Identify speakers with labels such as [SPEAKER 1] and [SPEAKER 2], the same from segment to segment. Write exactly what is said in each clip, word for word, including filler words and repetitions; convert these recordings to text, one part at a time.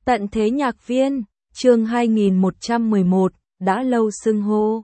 [SPEAKER 1] Tận thế nhạc viên, chương hai nghìn một trăm mười một, đã lâu xưng hô.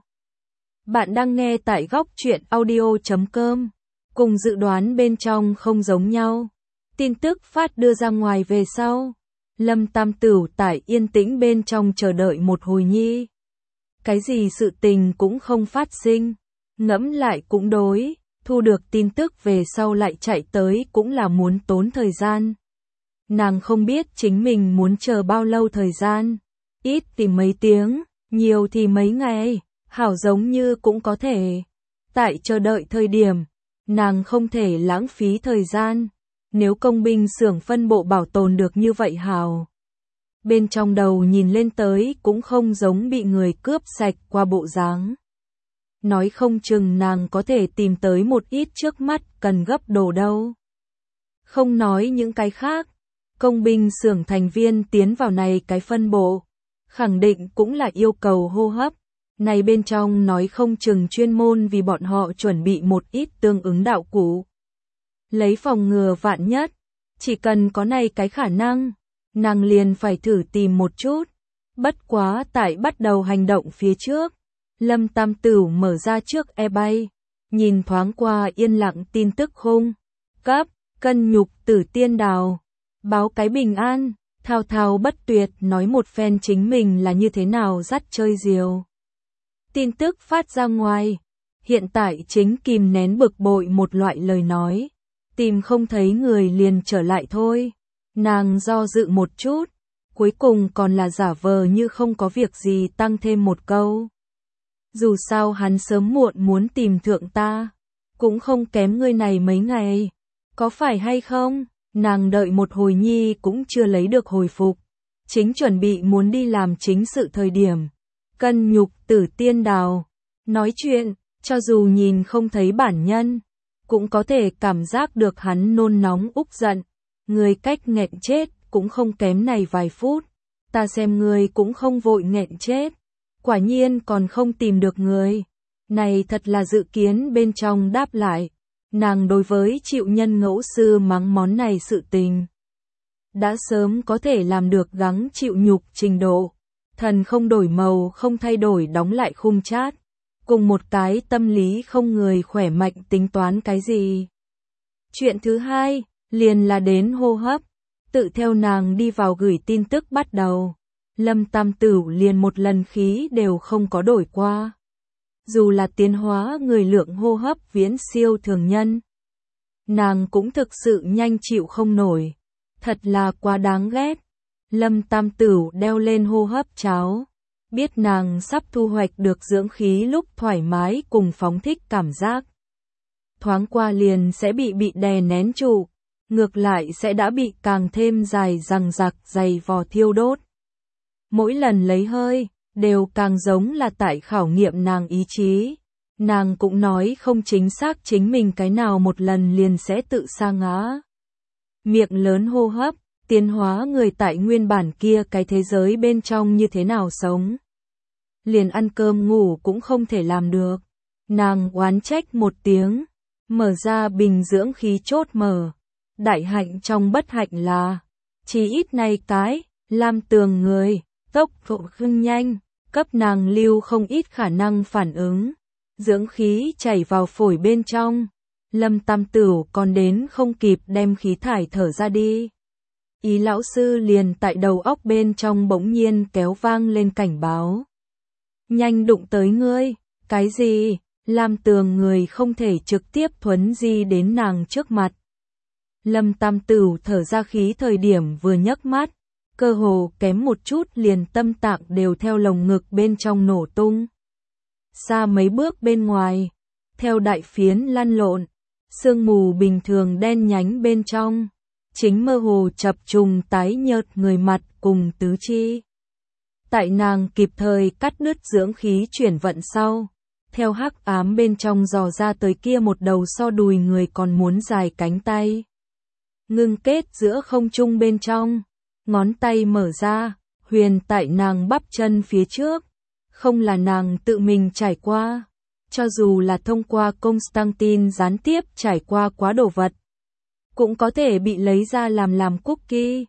[SPEAKER 1] Bạn đang nghe tại góc truyện audio chấm com. Cùng dự đoán bên trong không giống nhau. Tin tức phát đưa ra ngoài về sau. Lâm Tam Tửu tại yên tĩnh bên trong chờ đợi một hồi nhi. Cái gì sự tình cũng không phát sinh. Ngẫm lại cũng đối, thu được tin tức về sau lại chạy tới cũng là muốn tốn thời gian. Nàng không biết chính mình muốn chờ bao lâu thời gian. Ít thì mấy tiếng, nhiều thì mấy ngày, hảo giống như cũng có thể. Tại chờ đợi thời điểm, nàng không thể lãng phí thời gian. Nếu công binh xưởng phân bộ bảo tồn được như vậy hảo. Bên trong đầu nhìn lên tới cũng không giống bị người cướp sạch qua bộ dáng. Nói không chừng nàng có thể tìm tới một ít trước mắt cần gấp đồ đâu. Không nói những cái khác. Công binh xưởng thành viên tiến vào này cái phân bộ, khẳng định cũng là yêu cầu hô hấp. Này bên trong nói không chừng chuyên môn vì bọn họ chuẩn bị một ít tương ứng đạo cụ. Lấy phòng ngừa vạn nhất, chỉ cần có này cái khả năng, nàng liền phải thử tìm một chút. Bất quá tại bắt đầu hành động phía trước, Lâm Tam Tửu mở ra trước e bay, nhìn thoáng qua yên lặng tin tức khung, cấp, cân nhục tử tiên đào. Báo cái bình an, thao thao bất tuyệt nói một phen chính mình là như thế nào dắt chơi diều. Tin tức phát ra ngoài, hiện tại chính kìm nén bực bội một loại lời nói, tìm không thấy người liền trở lại thôi. Nàng do dự một chút, cuối cùng còn là giả vờ như không có việc gì tăng thêm một câu. Dù sao hắn sớm muộn muốn tìm thượng ta, cũng không kém ngươi này mấy ngày, có phải hay không? Nàng đợi một hồi nhi cũng chưa lấy được hồi phục. Chính chuẩn bị muốn đi làm chính sự thời điểm. Cân nhục tử tiên đào. Nói chuyện, cho dù nhìn không thấy bản nhân, cũng có thể cảm giác được hắn nôn nóng úc giận. Người cách nghẹn chết cũng không kém này vài phút. Ta xem người cũng không vội nghẹn chết. Quả nhiên còn không tìm được người. Này thật là dự kiến bên trong đáp lại. Nàng đối với chịu nhân ngẫu sư mắng món này sự tình. Đã sớm có thể làm được gắng chịu nhục trình độ. Thần không đổi màu không thay đổi đóng lại khung chát. Cùng một cái tâm lý không người khỏe mạnh tính toán cái gì. Chuyện thứ hai, liền là đến hô hấp. Tự theo nàng đi vào gửi tin tức bắt đầu. Lâm Tam Tửu liền một lần khí đều không có đổi qua. Dù là tiến hóa người lượng hô hấp viễn siêu thường nhân. Nàng cũng thực sự nhanh chịu không nổi. Thật là quá đáng ghét. Lâm Tam Tửu đeo lên hô hấp cháo. Biết nàng sắp thu hoạch được dưỡng khí lúc thoải mái cùng phóng thích cảm giác. Thoáng qua liền sẽ bị bị đè nén trụ. Ngược lại sẽ đã bị càng thêm dài dằng dặc dày vò thiêu đốt. Mỗi lần lấy hơi, đều càng giống là tại khảo nghiệm nàng ý chí. Nàng cũng nói không chính xác chính mình cái nào một lần liền sẽ tự sa ngã. Miệng lớn hô hấp, tiến hóa người tại nguyên bản kia cái thế giới bên trong như thế nào sống. Liền ăn cơm ngủ cũng không thể làm được. Nàng oán trách một tiếng, mở ra bình dưỡng khí chốt mở. Đại hạnh trong bất hạnh là, chỉ ít này cái, làm tường người, tốc độ khưng nhanh. Cấp nàng lưu không ít khả năng phản ứng. Dưỡng khí chảy vào phổi bên trong. Lâm Tam Tửu còn đến không kịp đem khí thải thở ra đi. Ý lão sư liền tại đầu óc bên trong bỗng nhiên kéo vang lên cảnh báo. Nhanh đụng tới ngươi. Cái gì? Làm tường người không thể trực tiếp thuấn di đến nàng trước mặt. Lâm Tam Tửu thở ra khí thời điểm vừa nhấc mắt. Cơ hồ kém một chút liền tâm tạng đều theo lồng ngực bên trong nổ tung. Xa mấy bước bên ngoài, theo đại phiến lăn lộn, sương mù bình thường đen nhánh bên trong, chính mơ hồ chập trùng tái nhợt người mặt cùng tứ chi. Tại nàng kịp thời cắt đứt dưỡng khí chuyển vận sau, theo hắc ám bên trong dò ra tới kia một đầu so đùi người còn muốn dài cánh tay. Ngưng kết giữa không trung bên trong. Ngón tay mở ra, huyền tại nàng bắp chân phía trước, không là nàng tự mình trải qua, cho dù là thông qua Constantine gián tiếp trải qua quá đồ vật, cũng có thể bị lấy ra làm làm cookie.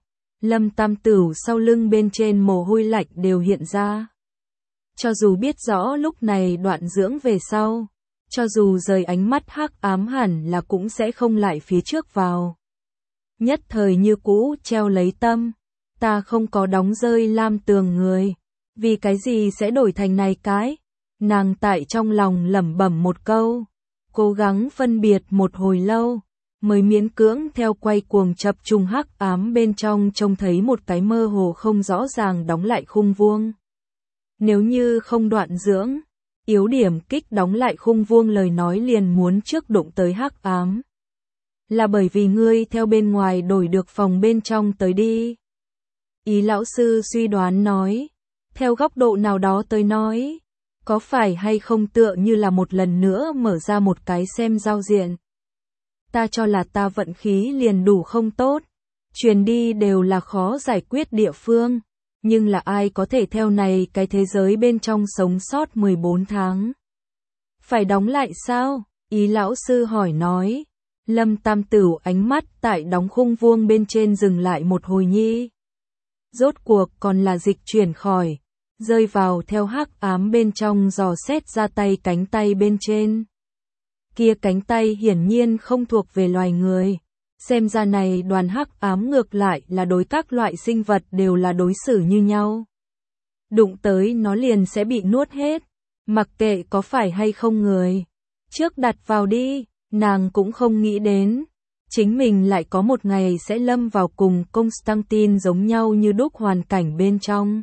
[SPEAKER 1] Lâm Tam Tửu sau lưng bên trên mồ hôi lạnh đều hiện ra. Cho dù biết rõ lúc này Đoạn Dưỡng về sau, cho dù rời ánh mắt hắc ám hẳn là cũng sẽ không lại phía trước vào. Nhất thời như cũ treo lấy tâm, ta không có đóng rơi Lam Tường người, vì cái gì sẽ đổi thành này cái? Nàng tại trong lòng lẩm bẩm một câu, cố gắng phân biệt một hồi lâu, mới miễn cưỡng theo quay cuồng chập trùng hắc ám bên trong trông thấy một cái mơ hồ không rõ ràng đóng lại khung vuông. Nếu như không Đoạn Dưỡng, yếu điểm kích đóng lại khung vuông lời nói liền muốn trước đụng tới hắc ám. Là bởi vì ngươi theo bên ngoài đổi được phòng bên trong tới đi. Ý lão sư suy đoán nói, theo góc độ nào đó tới nói, có phải hay không tựa như là một lần nữa mở ra một cái xem giao diện. Ta cho là ta vận khí liền đủ không tốt, truyền đi đều là khó giải quyết địa phương, nhưng là ai có thể theo này cái thế giới bên trong sống sót mười bốn tháng. Phải đóng lại sao? Ý lão sư hỏi nói. Lâm Tam Tửu ánh mắt tại đóng khung vuông bên trên dừng lại một hồi nhi. Rốt cuộc còn là dịch chuyển khỏi, rơi vào theo hắc ám bên trong dò xét ra tay cánh tay bên trên. Kia cánh tay hiển nhiên không thuộc về loài người, xem ra này đoàn hắc ám ngược lại là đối các loại sinh vật đều là đối xử như nhau. Đụng tới nó liền sẽ bị nuốt hết, mặc kệ có phải hay không người. Trước đặt vào đi. Nàng cũng không nghĩ đến, chính mình lại có một ngày sẽ lâm vào cùng Constantine giống nhau như đúc hoàn cảnh bên trong.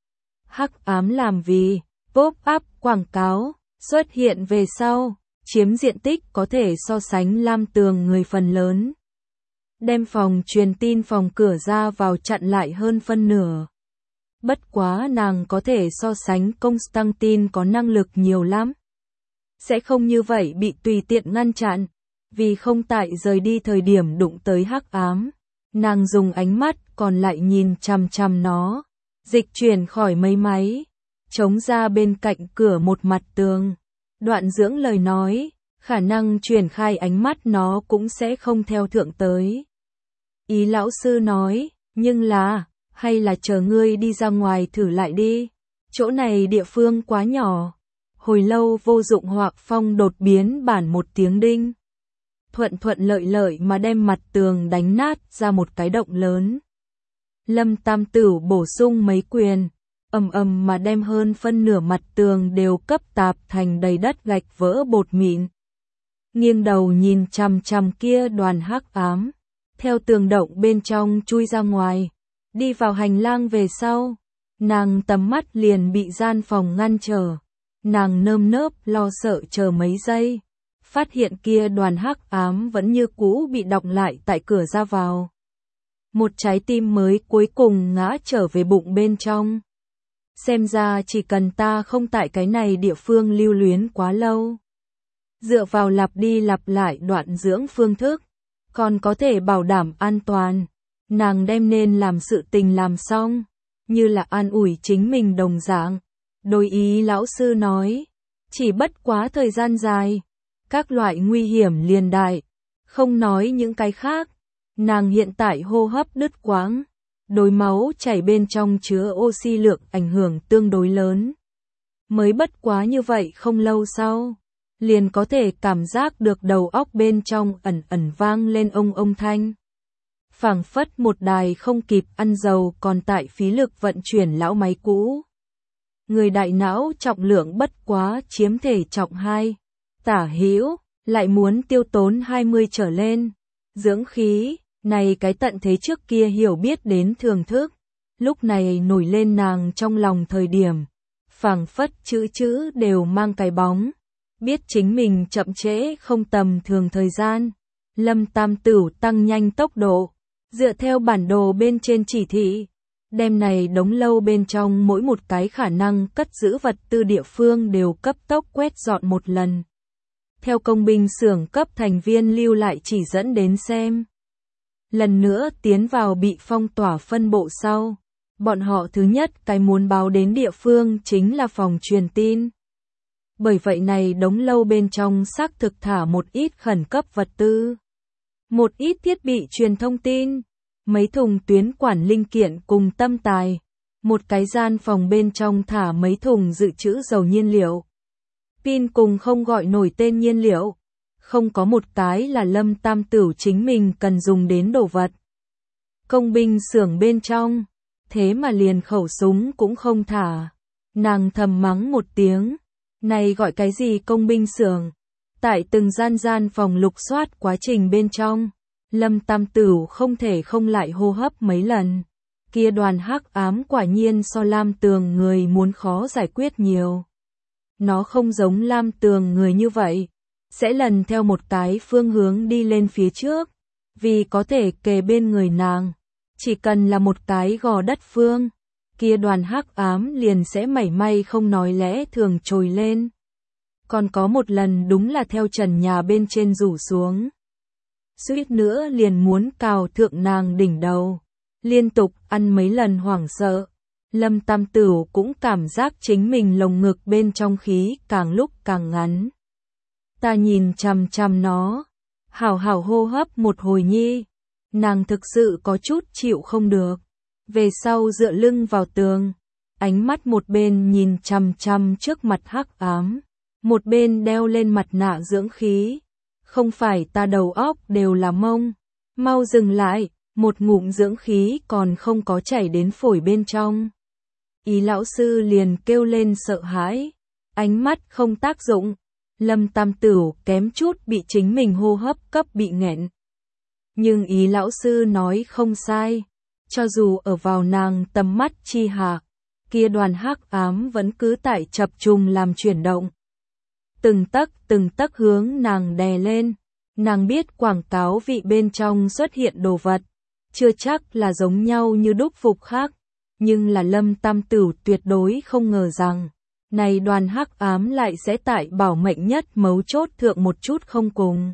[SPEAKER 1] Hắc ám làm vì, pop-up quảng cáo, xuất hiện về sau, chiếm diện tích có thể so sánh Lam Tường người phần lớn. Đem phòng truyền tin phòng cửa ra vào chặn lại hơn phân nửa. Bất quá nàng có thể so sánh Constantine có năng lực nhiều lắm. Sẽ không như vậy bị tùy tiện ngăn chặn, vì không tại rời đi thời điểm đụng tới hắc ám. Nàng dùng ánh mắt còn lại nhìn chằm chằm nó, dịch chuyển khỏi mấy máy, chống ra bên cạnh cửa một mặt tường. Đoạn Dưỡng lời nói, khả năng chuyển khai ánh mắt nó cũng sẽ không theo thượng tới. Ý lão sư nói, nhưng là, hay là chờ ngươi đi ra ngoài thử lại đi, chỗ này địa phương quá nhỏ. Hồi lâu vô dụng Hoạc Phong đột biến bản một tiếng đinh. Thuận thuận lợi lợi mà đem mặt tường đánh nát ra một cái động lớn. Lâm Tam Tửu bổ sung mấy quyền, ầm ầm mà đem hơn phân nửa mặt tường đều cấp tạp thành đầy đất gạch vỡ bột mịn. Nghiêng đầu nhìn chằm chằm kia đoàn hắc ám, theo tường động bên trong chui ra ngoài, đi vào hành lang về sau, nàng tầm mắt liền bị gian phòng ngăn trở. Nàng nơm nớp lo sợ chờ mấy giây, phát hiện kia đoàn hắc ám vẫn như cũ bị đọng lại tại cửa ra vào. Một trái tim mới cuối cùng ngã trở về bụng bên trong. Xem ra chỉ cần ta không tại cái này địa phương lưu luyến quá lâu, dựa vào lặp đi lặp lại Đoạn Dưỡng phương thức, còn có thể bảo đảm an toàn. Nàng đem nên làm sự tình làm xong, như là an ủi chính mình đồng dạng. Đối ý lão sư nói, chỉ bất quá thời gian dài, các loại nguy hiểm liền đại, không nói những cái khác, nàng hiện tại hô hấp đứt quãng, đối máu chảy bên trong chứa oxy lượng ảnh hưởng tương đối lớn. Mới bất quá như vậy không lâu sau, liền có thể cảm giác được đầu óc bên trong ẩn ẩn vang lên ông ông thanh. Phảng phất một đài không kịp ăn dầu còn tại phí lực vận chuyển lão máy cũ. Người đại não trọng lượng bất quá chiếm thể trọng hai, tả hữu, lại muốn tiêu tốn hai mươi trở lên. Dưỡng khí, này cái tận thế trước kia hiểu biết đến thưởng thức, lúc này nổi lên nàng trong lòng thời điểm, phảng phất chữ chữ đều mang cái bóng, biết chính mình chậm trễ không tầm thường thời gian. Lâm Tam Tửu tăng nhanh tốc độ, dựa theo bản đồ bên trên chỉ thị. Đêm này đống lâu bên trong mỗi một cái khả năng cất giữ vật tư địa phương đều cấp tốc quét dọn một lần. Theo công binh xưởng cấp thành viên lưu lại chỉ dẫn đến xem. Lần nữa tiến vào bị phong tỏa phân bộ sau, bọn họ thứ nhất cái muốn báo đến địa phương chính là phòng truyền tin. Bởi vậy này đống lâu bên trong xác thực thả một ít khẩn cấp vật tư, một ít thiết bị truyền thông tin, mấy thùng tuyến quản linh kiện cùng tâm tài, một cái gian phòng bên trong thả mấy thùng dự trữ dầu nhiên liệu. Pin cùng không gọi nổi tên nhiên liệu, không có một cái là Lâm Tam Tửu chính mình cần dùng đến đồ vật. Công binh xưởng bên trong, thế mà liền khẩu súng cũng không thả. Nàng thầm mắng một tiếng, này gọi cái gì công binh xưởng? Tại từng gian gian phòng lục soát quá trình bên trong, Lâm Tam Tửu không thể không lại hô hấp mấy lần. Kia đoàn hắc ám quả nhiên so Lam Tường người muốn khó giải quyết nhiều. Nó không giống Lam Tường người như vậy, sẽ lần theo một cái phương hướng đi lên phía trước, vì có thể kề bên người nàng. Chỉ cần là một cái gò đất phương, kia đoàn hắc ám liền sẽ mảy may không nói lẽ thường trồi lên. Còn có một lần đúng là theo trần nhà bên trên rủ xuống. Suýt nữa liền muốn cào thượng nàng đỉnh đầu. Liên tục ăn mấy lần hoảng sợ. Lâm Tam Tửu cũng cảm giác chính mình lồng ngực bên trong khí càng lúc càng ngắn. Ta nhìn chằm chằm nó, hảo hảo hô hấp một hồi nhi. Nàng thực sự có chút chịu không được. Về sau dựa lưng vào tường, ánh mắt một bên nhìn chằm chằm trước mặt hắc ám, một bên đeo lên mặt nạ dưỡng khí. Không phải ta đầu óc đều là mông, mau dừng lại, một ngụm dưỡng khí còn không có chảy đến phổi bên trong. Ý lão sư liền kêu lên sợ hãi, ánh mắt không tác dụng, Lâm Tam Tửu kém chút bị chính mình hô hấp cấp bị nghẹn. Nhưng ý lão sư nói không sai, cho dù ở vào nàng tầm mắt chi hạ, kia đoàn hắc ám vẫn cứ tại chập trùng làm chuyển động. Từng tấc từng tấc hướng nàng đè lên, nàng biết quảng cáo vị bên trong xuất hiện đồ vật, chưa chắc là giống nhau như đúc phục khác, nhưng là Lâm Tam Tửu tuyệt đối không ngờ rằng, này đoàn hắc ám lại sẽ tại bảo mệnh nhất mấu chốt thượng một chút không cùng.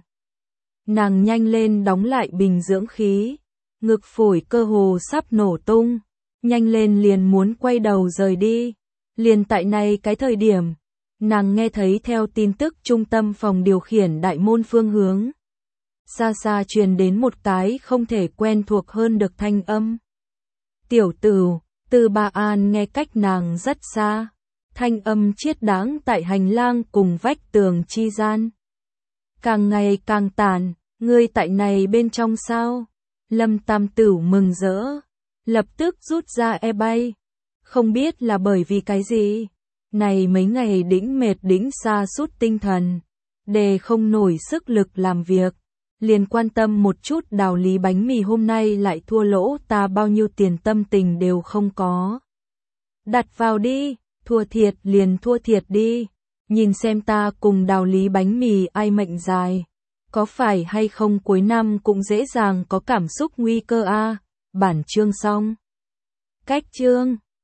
[SPEAKER 1] Nàng nhanh lên đóng lại bình dưỡng khí, ngực phổi cơ hồ sắp nổ tung, nhanh lên liền muốn quay đầu rời đi. Liền tại này cái thời điểm, nàng nghe thấy theo tin tức trung tâm phòng điều khiển đại môn phương hướng. Xa xa truyền đến một cái không thể quen thuộc hơn được thanh âm. Tiểu Tửu, Từ Ba An nghe cách nàng rất xa, thanh âm chiết đáng tại hành lang cùng vách tường chi gian. Càng ngày càng tàn, ngươi tại này bên trong sao? Lâm Tam Tửu mừng rỡ, lập tức rút ra e bay. Không biết là bởi vì cái gì, này mấy ngày đĩnh mệt đĩnh sa sút tinh thần, để không nổi sức lực làm việc, liền quan tâm một chút Đào Lý bánh mì hôm nay lại thua lỗ ta bao nhiêu tiền tâm tình đều không có. Đặt vào đi, thua thiệt liền thua thiệt đi, nhìn xem ta cùng Đào Lý bánh mì ai mệnh dài. Có phải hay không cuối năm cũng dễ dàng có cảm xúc nguy cơ a. À? Bản chương xong. Cách chương